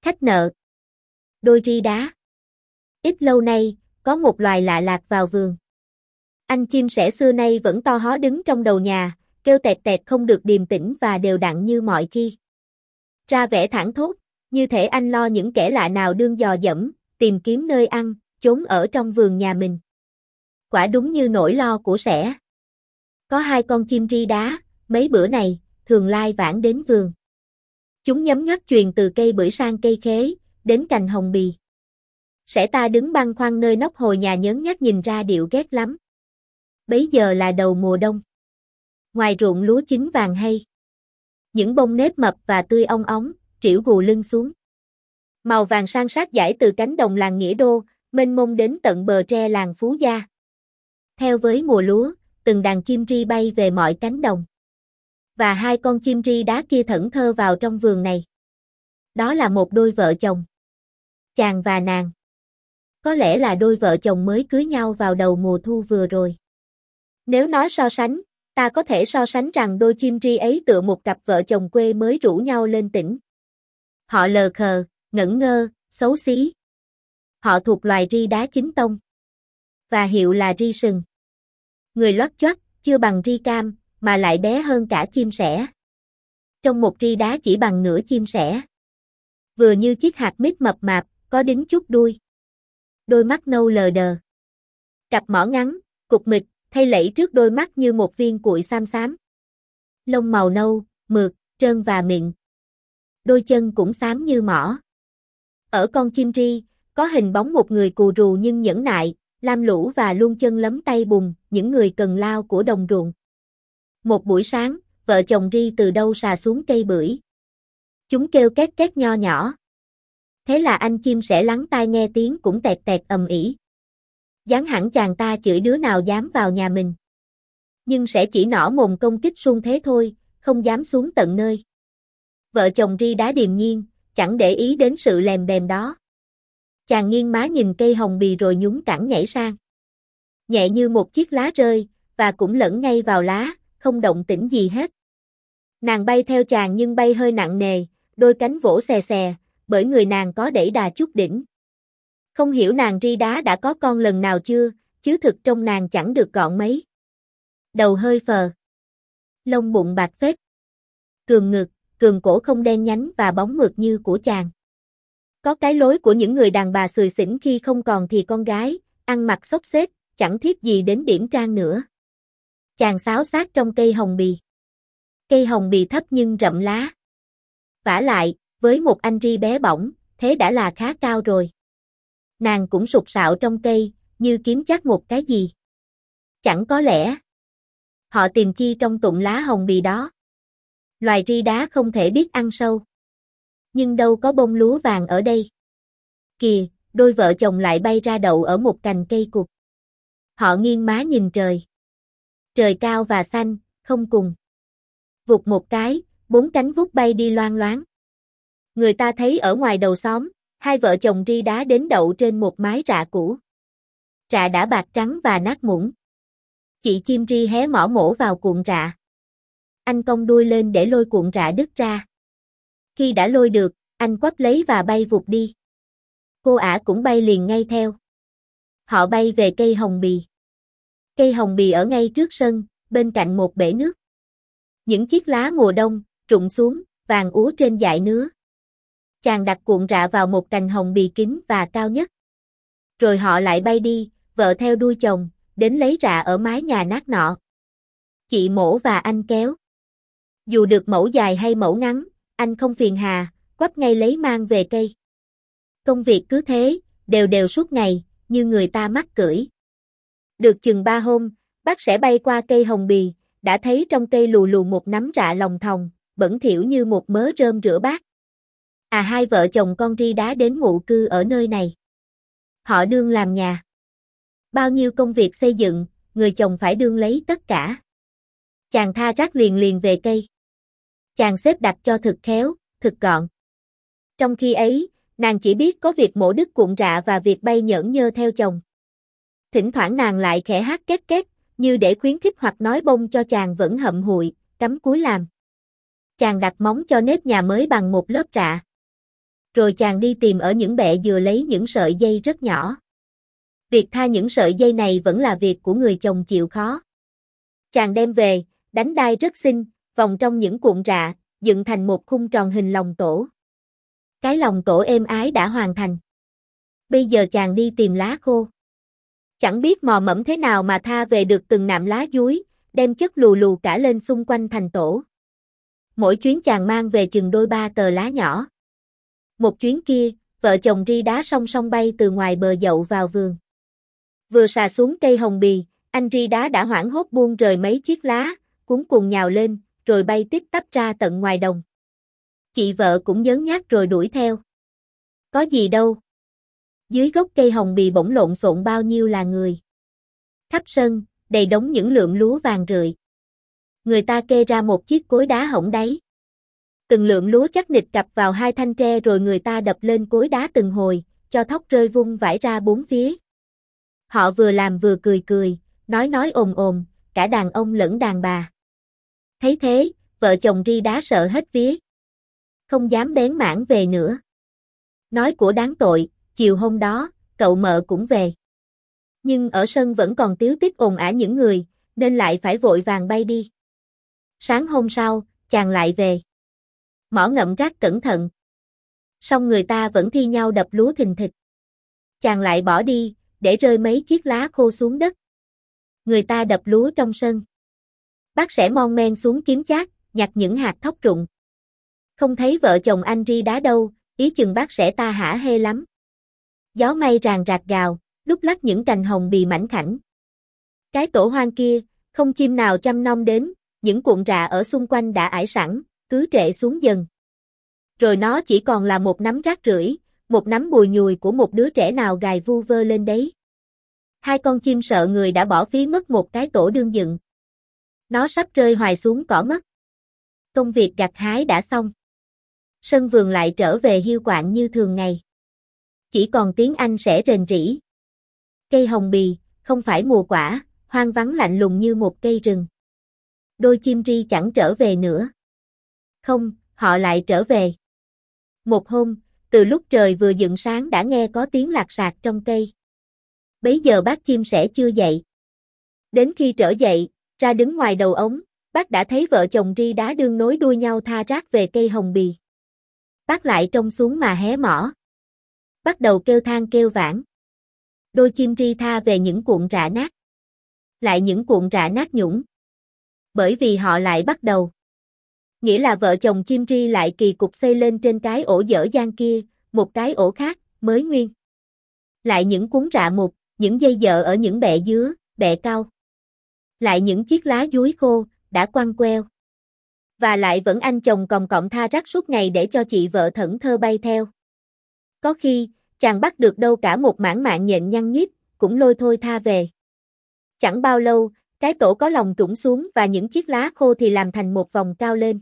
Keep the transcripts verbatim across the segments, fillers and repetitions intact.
Khách nợ. Đôi ri đá. Ít lâu nay, có một loài lạ lạc vào vườn. Anh chim sẻ xưa nay vẫn to hó đứng trong đầu nhà, kêu tẹt tẹt không được điềm tĩnh và đều đặn như mọi khi. Ra vẻ thảng thốt, như thể anh lo những kẻ lạ nào đương dò dẫm, tìm kiếm nơi ăn, trốn ở trong vườn nhà mình. Quả đúng như nỗi lo của sẻ. Có hai con chim ri đá, mấy bữa này, thường lai vãng đến vườn. Chúng nhấm nhoắt chuyền từ cây bưởi sang cây khế, đến cành hồng bì. Sẻ ta đứng băn khoăn nơi nóc hồi nhà nhớn nhác nhìn ra điệu ghét lắm. Bấy giờ là đầu mùa đông. Ngoài ruộng lúa chín vàng hay. Những bông nếp mập và tươi ong óng, trĩu gù lưng xuống. Màu vàng san sát dải từ cánh đồng làng Nghĩa Đô, mênh mông đến tận bờ tre làng Phú Gia. Theo với mùa lúa, từng đàn chim ri bay về mọi cánh đồng. Và hai con chim ri đá kia thẫn thơ vào trong vườn này. Đó là một đôi vợ chồng. Chàng và nàng. Có lẽ là đôi vợ chồng mới cưới nhau vào đầu mùa thu vừa rồi. Nếu nói so sánh, ta có thể so sánh rằng đôi chim ri ấy tựa một cặp vợ chồng quê mới rủ nhau lên tỉnh. Họ lờ khờ, ngẩn ngơ, xấu xí. Họ thuộc loài ri đá chính tông. Và hiệu là ri sừng. Người lót choắt, chưa bằng ri cam, mà lại bé hơn cả chim sẻ. Trong một ri đá chỉ bằng nửa chim sẻ. Vừa như chiếc hạt mít mập mạp, có đính chút đuôi. Đôi mắt nâu lờ đờ. Cặp mỏ ngắn, cục mịch, thay lẫy trước đôi mắt như một viên cuội xám xám. Lông màu nâu, mượt, trơn và mịn. Đôi chân cũng xám như mỏ. Ở con chim ri, có hình bóng một người cù rù nhưng nhẫn nại, lam lũ và luôn chân lấm tay bùn, những người cần lao của đồng ruộng. Một buổi sáng, vợ chồng ri từ đâu xà xuống cây bưởi. Chúng kêu két két nho nhỏ. Thế là anh chim sẻ lắng tai nghe tiếng cũng tẹt tẹt ầm ĩ. Giáng hẳn chàng ta chửi đứa nào dám vào nhà mình. Nhưng sẽ chỉ nỏ mồm công kích suông thế thôi, không dám xuống tận nơi. Vợ chồng ri đá điềm nhiên, chẳng để ý đến sự lèm bèm đó. Chàng nghiêng má nhìn cây hồng bì rồi nhún cẳng nhảy sang. Nhẹ như một chiếc lá rơi, và cũng lẫn ngay vào lá, không động tĩnh gì hết. Nàng bay theo chàng nhưng bay hơi nặng nề, đôi cánh vỗ xè xè, bởi người nàng có đẩy đà chút đỉnh. Không hiểu nàng ri đá đã có con lần nào chưa, chứ thực trong nàng chẳng được gọn mấy. Đầu hơi phờ. Lông bụng bạc phết. Cường ngực, cường cổ không đen nhánh và bóng mượt như của chàng. Có cái lối của những người đàn bà xười xỉn khi không còn thì con gái, ăn mặc xốc xếch, chẳng thiết gì đến điểm trang nữa. Chàng xáo xác trong cây hồng bì. Cây hồng bì thấp nhưng rậm lá. Vả lại, với một anh ri bé bỏng, thế đã là khá cao rồi. Nàng cũng sục sạo trong cây, như kiếm chắc một cái gì. Chẳng có lẽ họ tìm chi trong tụng lá hồng bì đó. Loài ri đá không thể biết ăn sâu. Nhưng đâu có bông lúa vàng ở đây. Kìa, đôi vợ chồng lại bay ra đậu ở một cành cây cụt. Họ nghiêng má nhìn trời. Trời cao và xanh, không cùng. Vụt một cái, bốn cánh vút bay đi loang loáng. Người ta thấy ở ngoài đầu xóm, hai vợ chồng ri đá đến đậu trên một mái rạ cũ. Rạ đã bạc trắng và nát muỗng. Chị chim ri hé mỏ mổ vào cuộn rạ. Anh cong đuôi lên để lôi cuộn rạ đứt ra. Khi đã lôi được, anh quắp lấy và bay vụt đi. Cô ả cũng bay liền ngay theo. Họ bay về cây hồng bì. Cây hồng bì ở ngay trước sân, bên cạnh một bể nước. Những chiếc lá mùa đông, rụng xuống, vàng úa trên dại nứa. Chàng đặt cuộn rạ vào một cành hồng bì kín và cao nhất. Rồi họ lại bay đi, vợ theo đuôi chồng, đến lấy rạ ở mái nhà nát nọ. Chị mổ và anh kéo. Dù được mẫu dài hay mẫu ngắn, anh không phiền hà, quắp ngay lấy mang về cây. Công việc cứ thế, đều đều suốt ngày, như người ta mắc cưỡi. Được chừng ba hôm, bác sẽ bay qua cây hồng bì, đã thấy trong cây lù lù một nắm rạ lòng thòng, bẩn thỉu như một mớ rơm rửa bát. À hai vợ chồng con ri đá đến ngụ cư ở nơi này. Họ đương làm nhà. Bao nhiêu công việc xây dựng, người chồng phải đương lấy tất cả. Chàng tha rác liền liền về cây. Chàng xếp đặt cho thực khéo, thực gọn. Trong khi ấy, nàng chỉ biết có việc mổ đứt cuộn rạ và việc bay nhởn nhơ theo chồng. Thỉnh thoảng nàng lại khẽ hát két két, như để khuyến khích hoặc nói bông cho chàng vẫn hậm hụi, cắm cúi làm. Chàng đặt móng cho nếp nhà mới bằng một lớp rạ. Rồi chàng đi tìm ở những bẹ dừa lấy những sợi dây rất nhỏ. Việc tha những sợi dây này vẫn là việc của người chồng chịu khó. Chàng đem về, đánh đai rất xinh, vòng trong những cuộn rạ, dựng thành một khung tròn hình lòng tổ. Cái lòng tổ êm ái đã hoàn thành. Bây giờ chàng đi tìm lá khô. Chẳng biết mò mẫm thế nào mà tha về được từng nạm lá dúi, đem chất lù lù cả lên xung quanh thành tổ. Mỗi chuyến chàng mang về chừng đôi ba tờ lá nhỏ. Một chuyến kia, vợ chồng ri đá song song bay từ ngoài bờ dậu vào vườn. Vừa sà xuống cây hồng bì, anh ri đá đã hoảng hốt buông rời mấy chiếc lá, cuống cuồng nhào lên, rồi bay tít tắp ra tận ngoài đồng. Chị vợ cũng nhớn nhác rồi đuổi theo. Có gì đâu. Dưới gốc cây hồng bì bỗng lộn xộn bao nhiêu là người. Khắp sân, đầy đống những lượm lúa vàng rượi. Người ta kê ra một chiếc cối đá hổng đáy. Từng lượm lúa chắc nịch cặp vào hai thanh tre rồi người ta đập lên cối đá từng hồi, cho thóc rơi vung vãi ra bốn phía. Họ vừa làm vừa cười cười, nói nói ồn ồn, cả đàn ông lẫn đàn bà. Thấy thế, vợ chồng ri đá sợ hết vía. Không dám bén mảng về nữa. Nói của đáng tội, chiều hôm đó, cậu mợ cũng về. Nhưng ở sân vẫn còn tíu tít ồn ả những người, nên lại phải vội vàng bay đi. Sáng hôm sau, chàng lại về. Mỏ ngậm rác cẩn thận. Song người ta vẫn thi nhau đập lúa thình thịch. Chàng lại bỏ đi, để rơi mấy chiếc lá khô xuống đất. Người ta đập lúa trong sân. Bác sẽ mon men xuống kiếm chác, nhặt những hạt thóc rụng. Không thấy vợ chồng anh ri đá đâu, ý chừng bác sẽ ta hả hê lắm. Gió mây ràng rạc gào, lúc lắc những cành hồng bì mảnh khảnh. Cái tổ hoang kia, không chim nào chăm nom đến, những cuộn rạ ở xung quanh đã ải sẵn, cứ trệ xuống dần. Rồi nó chỉ còn là một nắm rác rưởi, một nắm bùi nhùi của một đứa trẻ nào gài vu vơ lên đấy. Hai con chim sợ người đã bỏ phí mất một cái tổ đương dựng. Nó sắp rơi hoài xuống cỏ mất. Công việc gặt hái đã xong. Sân vườn lại trở về hiu quạnh như thường ngày. Chỉ còn tiếng Anh sẽ rền rĩ. Cây hồng bì, không phải mùa quả, hoang vắng lạnh lùng như một cây rừng. Đôi chim ri chẳng trở về nữa. Không, họ lại trở về. Một hôm, từ lúc trời vừa dựng sáng đã nghe có tiếng lạc sạc trong cây. Bấy giờ bác chim sẻ chưa dậy. Đến khi trở dậy, ra đứng ngoài đầu ống, bác đã thấy vợ chồng ri đá đương nối đuôi nhau tha rác về cây hồng bì. Bác lại trông xuống mà hé mỏ. Bắt đầu kêu than kêu vãn. Đôi chim ri tha về những cuộn rạ nát. Lại những cuộn rạ nát nhũng. Bởi vì họ lại bắt đầu. Nghĩa là vợ chồng chim ri lại kỳ cục xây lên trên cái ổ dở dang kia, một cái ổ khác, mới nguyên. Lại những cuốn rạ mục, những dây dợ ở những bẹ dứa, bẹ cau. Lại những chiếc lá dúi khô, đã quăng queo. Và lại vẫn anh chồng còng cọng tha rác suốt ngày để cho chị vợ thẫn thơ bay theo. Có khi, chàng bắt được đâu cả một mảng mạng nhện nhăn nhít, cũng lôi thôi tha về. Chẳng bao lâu, cái tổ có lòng trũng xuống và những chiếc lá khô thì làm thành một vòng cao lên.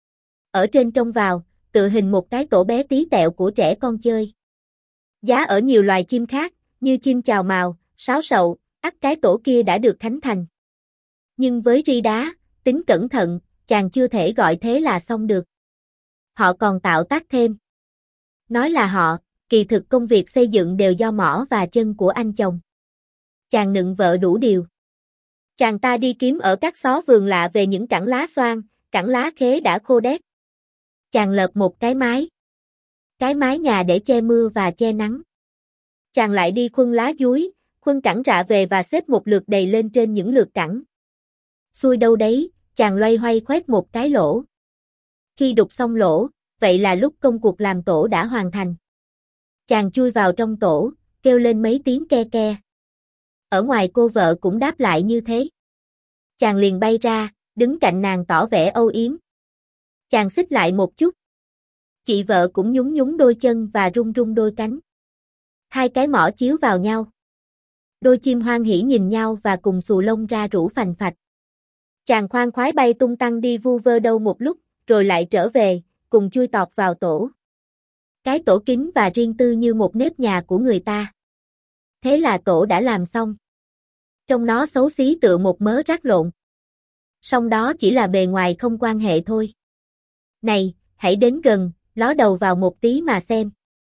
Ở trên trông vào, tự hình một cái tổ bé tí tẹo của trẻ con chơi. Giá ở nhiều loài chim khác, như chim chào mào, sáo sậu, ắt cái tổ kia đã được khánh thành. Nhưng với ri đá, tính cẩn thận, chàng chưa thể gọi thế là xong được. Họ còn tạo tác thêm. Nói là họ, kỳ thực công việc xây dựng đều do mỏ và chân của anh chồng. Chàng nựng vợ đủ điều. Chàng ta đi kiếm ở các xó vườn lạ về những cẳng lá xoan, cẳng lá khế đã khô đét. Chàng lợp một cái mái. Cái mái nhà để che mưa và che nắng. Chàng lại đi khuân lá dúi, khuân cẳng rạ về và xếp một lượt đầy lên trên những lượt cẳng. Xuôi đâu đấy, chàng loay hoay khoét một cái lỗ. Khi đục xong lỗ, vậy là lúc công cuộc làm tổ đã hoàn thành. Chàng chui vào trong tổ, kêu lên mấy tiếng ke ke. Ở ngoài cô vợ cũng đáp lại như thế. Chàng liền bay ra, đứng cạnh nàng tỏ vẻ âu yếm. Chàng xích lại một chút. Chị vợ cũng nhún nhún đôi chân và rung rung đôi cánh. Hai cái mỏ chiếu vào nhau. Đôi chim hoan hỉ nhìn nhau và cùng xù lông ra rủ phành phạch. Chàng khoan khoái bay tung tăng đi vu vơ đâu một lúc, rồi lại trở về, cùng chui tọt vào tổ. Cái tổ kín và riêng tư như một nếp nhà của người ta. Thế là tổ đã làm xong. Trông nó xấu xí tựa một mớ rác lộn. Song đó chỉ là bề ngoài không quan hệ thôi. Này, hãy đến gần, ló đầu vào một tí mà xem.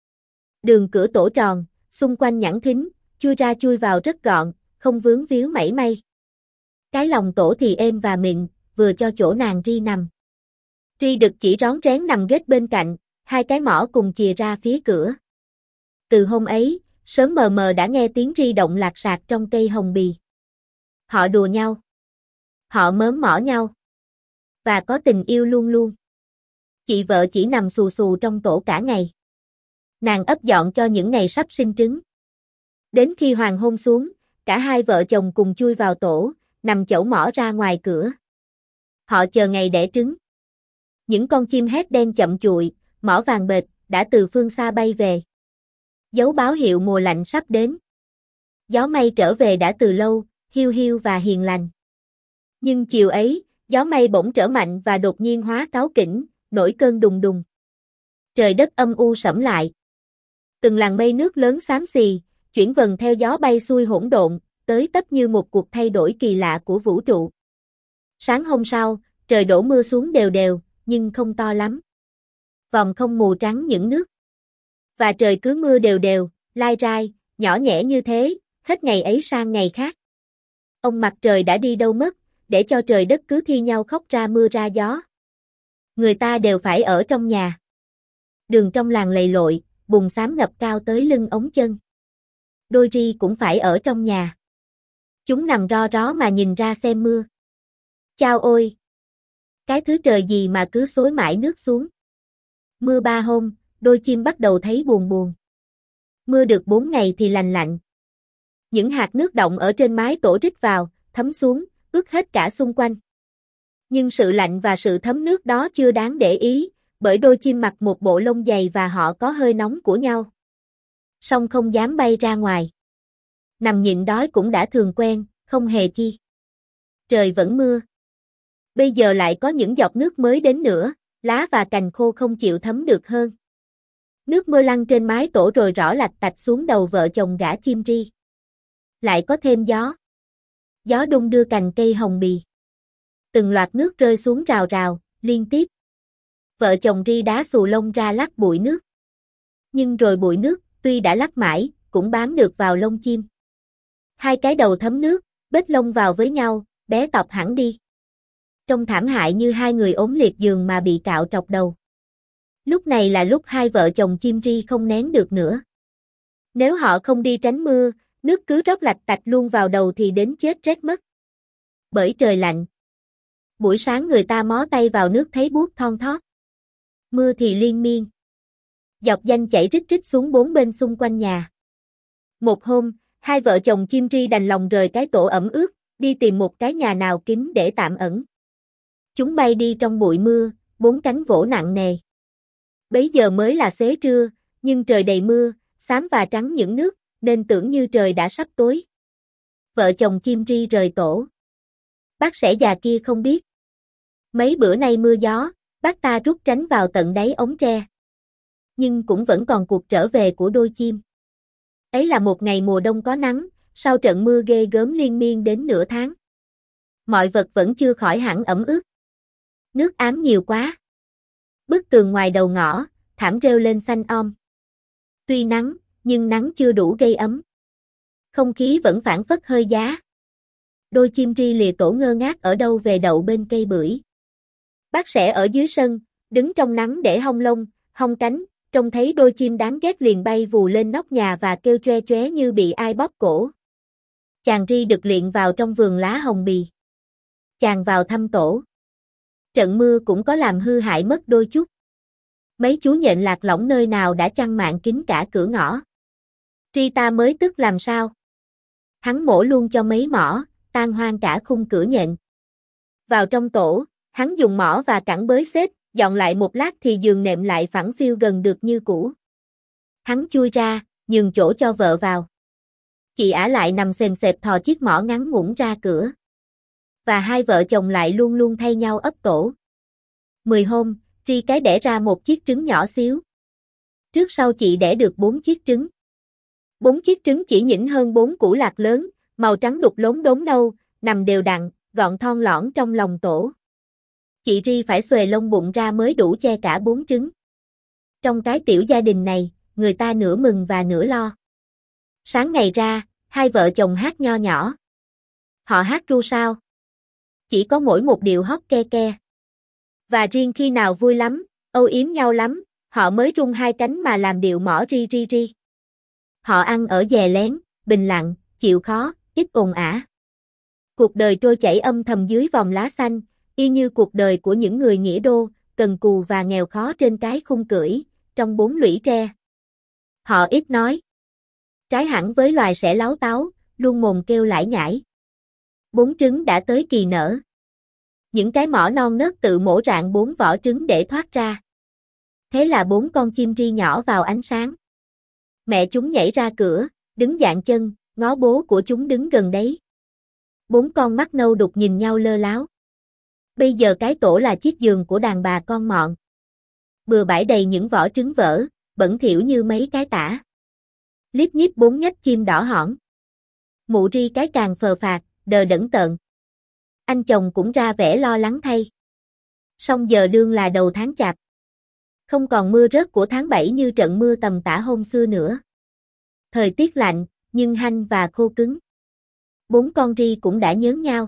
Đường cửa tổ tròn, xung quanh nhẵn thính, chui ra chui vào rất gọn, không vướng víu mảy may. Cái lòng tổ thì êm và mịn, vừa cho chỗ nàng Ri nằm. Ri Đực chỉ rón rén nằm ghét bên cạnh, hai cái mỏ cùng chìa ra phía cửa. Từ hôm ấy, sớm mờ mờ đã nghe tiếng Ri động lạc sạc trong cây hồng bì. Họ đùa nhau. Họ mớm mỏ nhau. Và có tình yêu luôn luôn. Chị vợ chỉ nằm xù xù trong tổ cả ngày. Nàng ấp dọn cho những ngày sắp sinh trứng. Đến khi hoàng hôn xuống, cả hai vợ chồng cùng chui vào tổ, nằm chẩu mỏ ra ngoài cửa. Họ chờ ngày đẻ trứng. Những con chim hét đen chậm chụi, mỏ vàng bệt, đã từ phương xa bay về. Dấu báo hiệu mùa lạnh sắp đến. Gió mây trở về đã từ lâu, hiu hiu và hiền lành. Nhưng chiều ấy, gió mây bỗng trở mạnh và đột nhiên hóa cáu kỉnh, nổi cơn đùng đùng. Trời đất âm u sẫm lại. Từng làn mây nước lớn xám xì, chuyển vần theo gió bay xuôi hỗn độn, tới tấp như một cuộc thay đổi kỳ lạ của vũ trụ. Sáng hôm sau, trời đổ mưa xuống đều đều, nhưng không to lắm. Vòng không mù trắng những nước. Và trời cứ mưa đều đều, lai rai, nhỏ nhẹ như thế, hết ngày ấy sang ngày khác. Ông mặt trời đã đi đâu mất, để cho trời đất cứ thi nhau khóc ra mưa ra gió. Người ta đều phải ở trong nhà. Đường trong làng lầy lội, bùn xám ngập cao tới lưng ống chân. Đôi Ri cũng phải ở trong nhà. Chúng nằm ro ró mà nhìn ra xem mưa. Chao ôi! Cái thứ trời gì mà cứ xối mãi nước xuống. Mưa ba hôm, đôi chim bắt đầu thấy buồn buồn. Mưa được bốn ngày thì lành lạnh. Những hạt nước đọng ở trên mái tổ rít vào, thấm xuống, ướt hết cả xung quanh. Nhưng sự lạnh và sự thấm nước đó chưa đáng để ý, bởi đôi chim mặc một bộ lông dày và họ có hơi nóng của nhau. Song không dám bay ra ngoài. Nằm nhịn đói cũng đã thường quen, không hề chi. Trời vẫn mưa. Bây giờ lại có những giọt nước mới đến nữa, lá và cành khô không chịu thấm được hơn. Nước mưa lăn trên mái tổ rồi rỏ lạch tạch xuống đầu vợ chồng gã chim Ri. Lại có thêm gió. Gió đung đưa cành cây hồng bì. Từng loạt nước rơi xuống rào rào, liên tiếp. Vợ chồng Ri đá xù lông ra lắc bụi nước. Nhưng rồi bụi nước, tuy đã lắc mãi, cũng bám được vào lông chim. Hai cái đầu thấm nước, bết lông vào với nhau, bé tọp hẳn đi. Trông thảm hại như hai người ốm liệt giường mà bị cạo trọc đầu. Lúc này là lúc hai vợ chồng chim Ri không nén được nữa. Nếu họ không đi tránh mưa, nước cứ rót lạch tạch luôn vào đầu thì đến chết rét mất. Bởi trời lạnh. Buổi sáng người ta mó tay vào nước thấy buốt thon thót. Mưa thì liên miên. Dọc danh chảy rít rít xuống bốn bên xung quanh nhà. Một hôm, hai vợ chồng chim Ri đành lòng rời cái tổ ẩm ướt, đi tìm một cái nhà nào kín để tạm ẩn. Chúng bay đi trong bụi mưa, bốn cánh vỗ nặng nề. Bấy giờ mới là xế trưa, nhưng trời đầy mưa, xám và trắng những nước, nên tưởng như trời đã sắp tối. Vợ chồng chim Ri rời tổ. Bác sẻ già kia không biết. Mấy bữa nay mưa gió, bác ta rút tránh vào tận đáy ống tre. Nhưng cũng vẫn còn cuộc trở về của đôi chim. Ấy là một ngày mùa đông có nắng, sau trận mưa ghê gớm liên miên đến nửa tháng. Mọi vật vẫn chưa khỏi hẳn ẩm ướt. Nước ám nhiều quá. Bức tường ngoài đầu ngõ, thảm rêu lên xanh om. Tuy nắng, nhưng nắng chưa đủ gây ấm. Không khí vẫn phảng phất hơi giá. Đôi chim Ri lìa tổ ngơ ngác ở đâu về đậu bên cây bưởi. Bác sẻ ở dưới sân, đứng trong nắng để hong lông, hong cánh, trông thấy đôi chim đáng ghét liền bay vù lên nóc nhà và kêu choe choé như bị ai bóp cổ. Chàng Ri được liệng vào trong vườn lá hồng bì. Chàng vào thăm tổ. Trận mưa cũng có làm hư hại mất đôi chút. Mấy chú nhện lạc lõng nơi nào đã chăn mạng kín cả cửa ngõ. Ri ta mới tức làm sao. Hắn mổ luôn cho mấy mỏ, tan hoang cả khung cửa nhện. Vào trong tổ, hắn dùng mỏ và cẳng bới xếp, dọn lại một lát thì giường nệm lại phẳng phiu gần được như cũ. Hắn chui ra, nhường chỗ cho vợ vào. Chị ả lại nằm xềm xẹp thò chiếc mỏ ngắn ngủn ra cửa. Và hai vợ chồng lại luôn luôn thay nhau ấp tổ. Mười hôm, Ri cái đẻ ra một chiếc trứng nhỏ xíu. Trước sau chị đẻ được bốn chiếc trứng. Bốn chiếc trứng chỉ nhỉnh hơn bốn củ lạc lớn, màu trắng đục lốm đốm nâu, nằm đều đặn, gọn thon lõn trong lòng tổ. Chị Ri phải xuề lông bụng ra mới đủ che cả bốn trứng. Trong cái tiểu gia đình này, người ta nửa mừng và nửa lo. Sáng ngày ra, hai vợ chồng hát nho nhỏ. Họ hát ru sao? Chỉ có mỗi một điệu hót ke ke. Và riêng khi nào vui lắm, âu yếm nhau lắm, họ mới rung hai cánh mà làm điệu mõ ri ri ri. Họ ăn ở dè lén, bình lặng, chịu khó, ít ồn ả. Cuộc đời trôi chảy âm thầm dưới vòng lá xanh, y như cuộc đời của những người nghĩa đô, cần cù và nghèo khó trên cái khung cưỡi, trong bốn lũy tre. Họ ít nói. Trái hẳn với loài sẻ láo táo, luôn mồm kêu lải nhải. Bốn trứng đã tới kỳ nở. Những cái mỏ non nớt tự mổ rạn bốn vỏ trứng để thoát ra. Thế là bốn con chim ri nhỏ vào ánh sáng. Mẹ chúng nhảy ra cửa, đứng dạn chân, ngó bố của chúng đứng gần đấy. Bốn con mắt nâu đục nhìn nhau lơ láo. Bây giờ cái tổ là chiếc giường của đàn bà con mọn. Bừa bãi đầy những vỏ trứng vỡ, bẩn thỉu như mấy cái tả. Líp nhíp bốn nhách chim đỏ hỏn. Mụ ri cái càng phờ phạc, đờ đẫn tợn. Anh chồng cũng ra vẻ lo lắng thay. Song giờ đương là đầu tháng chạp. Không còn mưa rớt của tháng bảy như trận mưa tầm tã hôm xưa nữa. Thời tiết lạnh, nhưng hanh và khô cứng. Bốn con ri cũng đã nhớn nhau.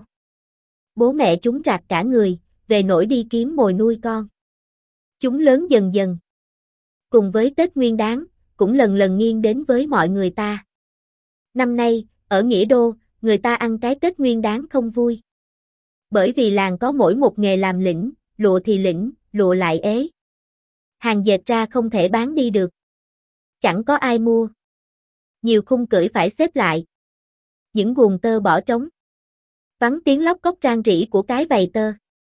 Bố mẹ chúng rạc cả người, về nổi đi kiếm mồi nuôi con. Chúng lớn dần dần. Cùng với Tết Nguyên Đán, cũng lần lần nghiêng đến với mọi người ta. Năm nay, ở Nghĩa Đô, người ta ăn cái Tết Nguyên Đán không vui. Bởi vì làng có mỗi một nghề làm lĩnh, lụa thì lĩnh, lụa lại ế. Hàng dệt ra không thể bán đi được. Chẳng có ai mua. Nhiều khung cưỡi phải xếp lại. Những guồng tơ bỏ trống. Vắng tiếng lóc cốc rang rỉ của cái vầy tơ.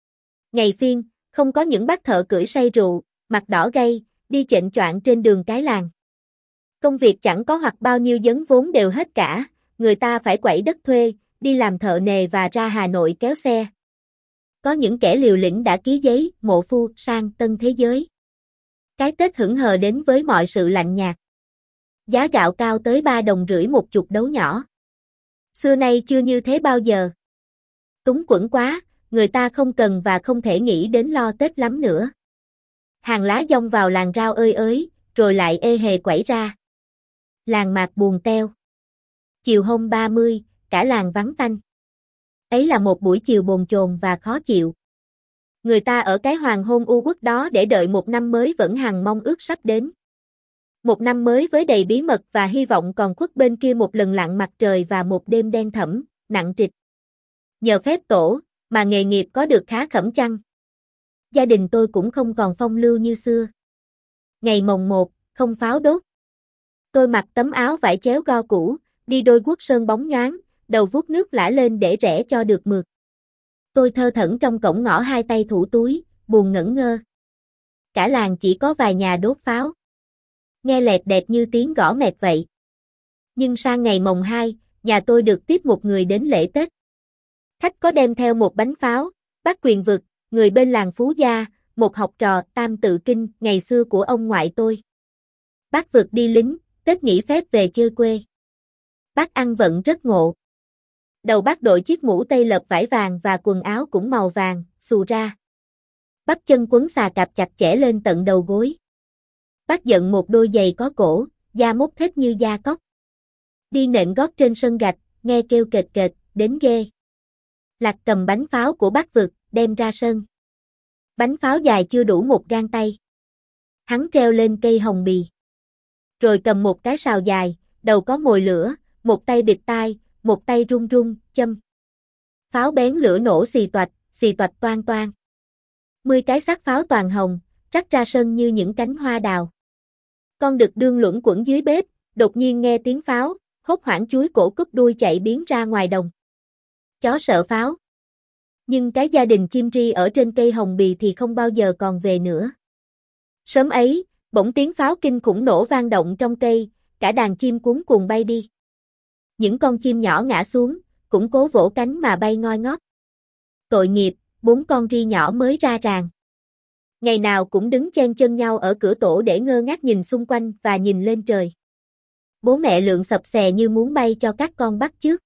Ngày phiên, không có những bác thợ cưỡi say rượu, mặt đỏ gay, đi chệnh choạng trên đường cái làng. Công việc chẳng có hoặc bao nhiêu dấn vốn đều hết cả, người ta phải quẩy đất thuê, đi làm thợ nề và ra Hà Nội kéo xe. Có những kẻ liều lĩnh đã ký giấy, mộ phu, sang tân thế giới. Cái Tết hững hờ đến với mọi sự lạnh nhạt. Giá gạo cao tới ba đồng rưỡi một chục đấu nhỏ. Xưa nay chưa như thế bao giờ. Túng quẫn quá, người ta không cần và không thể nghĩ đến lo Tết lắm nữa. Hàng lá dông vào làng rau ơi ới, rồi lại ê hề quẩy ra. Làng mạc buồn teo. Chiều hôm ba mươi, cả làng vắng tanh. Ấy là một buổi chiều bồn chồn và khó chịu. Người ta ở cái hoàng hôn u uất đó để đợi một năm mới vẫn hằng mong ước sắp đến. Một năm mới với đầy bí mật và hy vọng còn khuất bên kia một lần lặn mặt trời và một đêm đen thẫm, nặng trịch. Nhờ phép tổ, mà nghề nghiệp có được khá khẩm chăng? Gia đình tôi cũng không còn phong lưu như xưa. Ngày mồng một, không pháo đốt. Tôi mặc tấm áo vải chéo go cũ, đi đôi guốc sơn bóng nhoáng, đầu vuốt nước lã lên để rẽ cho được mượt. Tôi thơ thẩn trong cổng ngõ hai tay thủ túi, buồn ngẩn ngơ. Cả làng chỉ có vài nhà đốt pháo. Nghe lẹt đẹt như tiếng gõ mẹt vậy. Nhưng sang ngày mồng hai, nhà tôi được tiếp một người đến lễ Tết. Khách có đem theo một bánh pháo, bác Quyền Vực, người bên làng Phú Gia, một học trò Tam Tự Kinh ngày xưa của ông ngoại tôi. Bác Vực đi lính, Tết nghỉ phép về chơi quê. Bác ăn vận rất ngộ. Đầu bác đội chiếc mũ tây lợp vải vàng và quần áo cũng màu vàng, xù ra. Bắp chân quấn xà cạp chặt chẽ lên tận đầu gối. Bác giận một đôi giày có cổ, da mốt thết như da cóc. Đi nện gót trên sân gạch, nghe kêu kệt kệt, đến ghê. Lạc cầm bánh pháo của bác Vực, đem ra sân. Bánh pháo dài chưa đủ một gang tay. Hắn treo lên cây hồng bì. Rồi cầm một cái sào dài, đầu có mồi lửa, một tay bịt tai, một tay run run, châm. Pháo bén lửa nổ xì toạch, xì toạch toang toang. Mười cái xác pháo toàn hồng, rắc ra sân như những cánh hoa đào. Con đực đương luẩn quẩn dưới bếp, đột nhiên nghe tiếng pháo, hốt hoảng chúi cổ cúp đuôi chạy biến ra ngoài đồng. Chó sợ pháo. Nhưng cái gia đình chim ri ở trên cây hồng bì thì không bao giờ còn về nữa. Sớm ấy, bỗng tiếng pháo kinh khủng nổ vang động trong cây, cả đàn chim cuống cuồng bay đi. Những con chim nhỏ ngã xuống, cũng cố vỗ cánh mà bay ngoi ngót. Tội nghiệp, bốn con ri nhỏ mới ra ràng. Ngày nào cũng đứng chen chân nhau ở cửa tổ để ngơ ngác nhìn xung quanh và nhìn lên trời. Bố mẹ lượn sập xè như muốn bay cho các con bắt chước.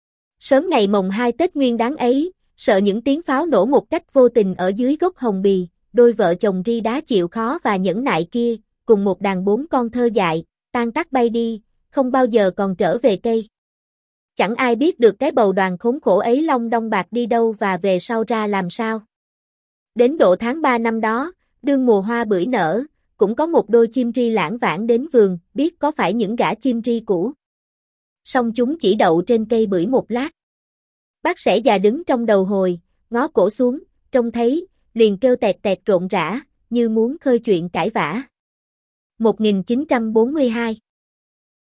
Sớm ngày mồng hai Tết Nguyên Đán ấy, sợ những tiếng pháo nổ một cách vô tình ở dưới gốc hồng bì, đôi vợ chồng ri đá chịu khó và nhẫn nại kia, cùng một đàn bốn con thơ dại, tan tác bay đi, không bao giờ còn trở về cây. Chẳng ai biết được cái bầu đoàn khốn khổ ấy long đong bạc đi đâu và về sau ra làm sao. Đến độ tháng ba năm đó, đương mùa hoa bưởi nở, cũng có một đôi chim ri lãng vãng đến vườn, biết có phải những gã chim ri cũ. Song chúng chỉ đậu trên cây bưởi một lát. Bác sẻ già đứng trong đầu hồi, ngó cổ xuống, trông thấy, liền kêu tẹt tẹt rộn rã, như muốn khơi chuyện cãi vã. một nghìn chín trăm bốn mươi hai